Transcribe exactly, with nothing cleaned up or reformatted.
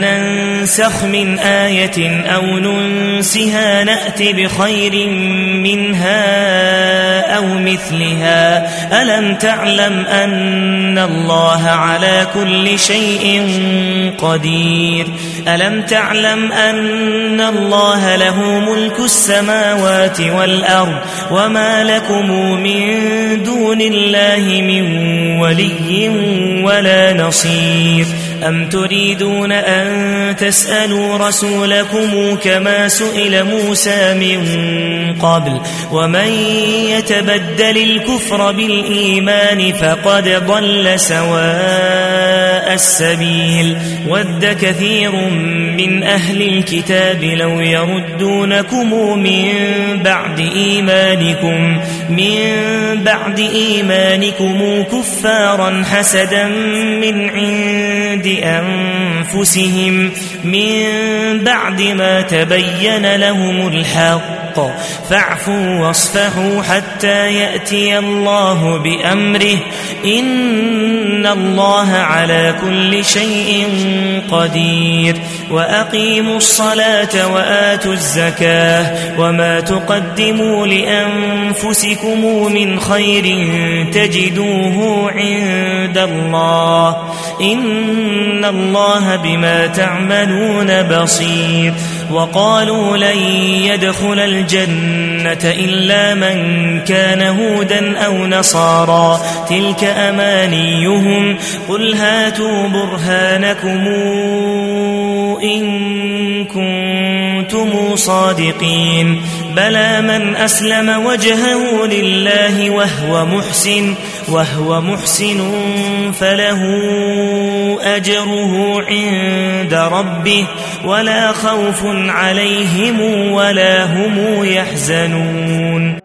ننسخ من آية أو ننسها نأت بخير منها أو مثلها ألم تعلم أن الله على كل شيء قدير ألم تعلم أن الله له ملك السماوات والأرض وما لكم من دون الله من ولي ولا نصير أم تريدون أن تسألوا رسولكم كما سئل موسى من قبل ومن يتبدل الكفر بالإيمان فقد ضل سواء السبيل ود كثير من أهل الكتاب لو يردونكم من بعد إيمانكم من بعد إيمانكم كفارا حسدا من عند أنفسهم من بعد ما تبين لهم الحق فاعفوا واصفحوا حتى يأتي الله بأمره إن الله على كل شيء قدير وأقيموا الصلاة وآتوا الزكاة وما تقدموا لأنفسكم من خير تجدوه عند الله إن الله بما تعملون بصير وقالوا لن يدخل الجنة إلا من كان هودا أو نصارى تلك أمانيهم قل هاتوا برهانكم إن كنتم صادقين بلى من أسلم وجهه لله وهو محسن وهو محسن فله أجره عند ربه ولا خوف عليهم ولا هم يحزنون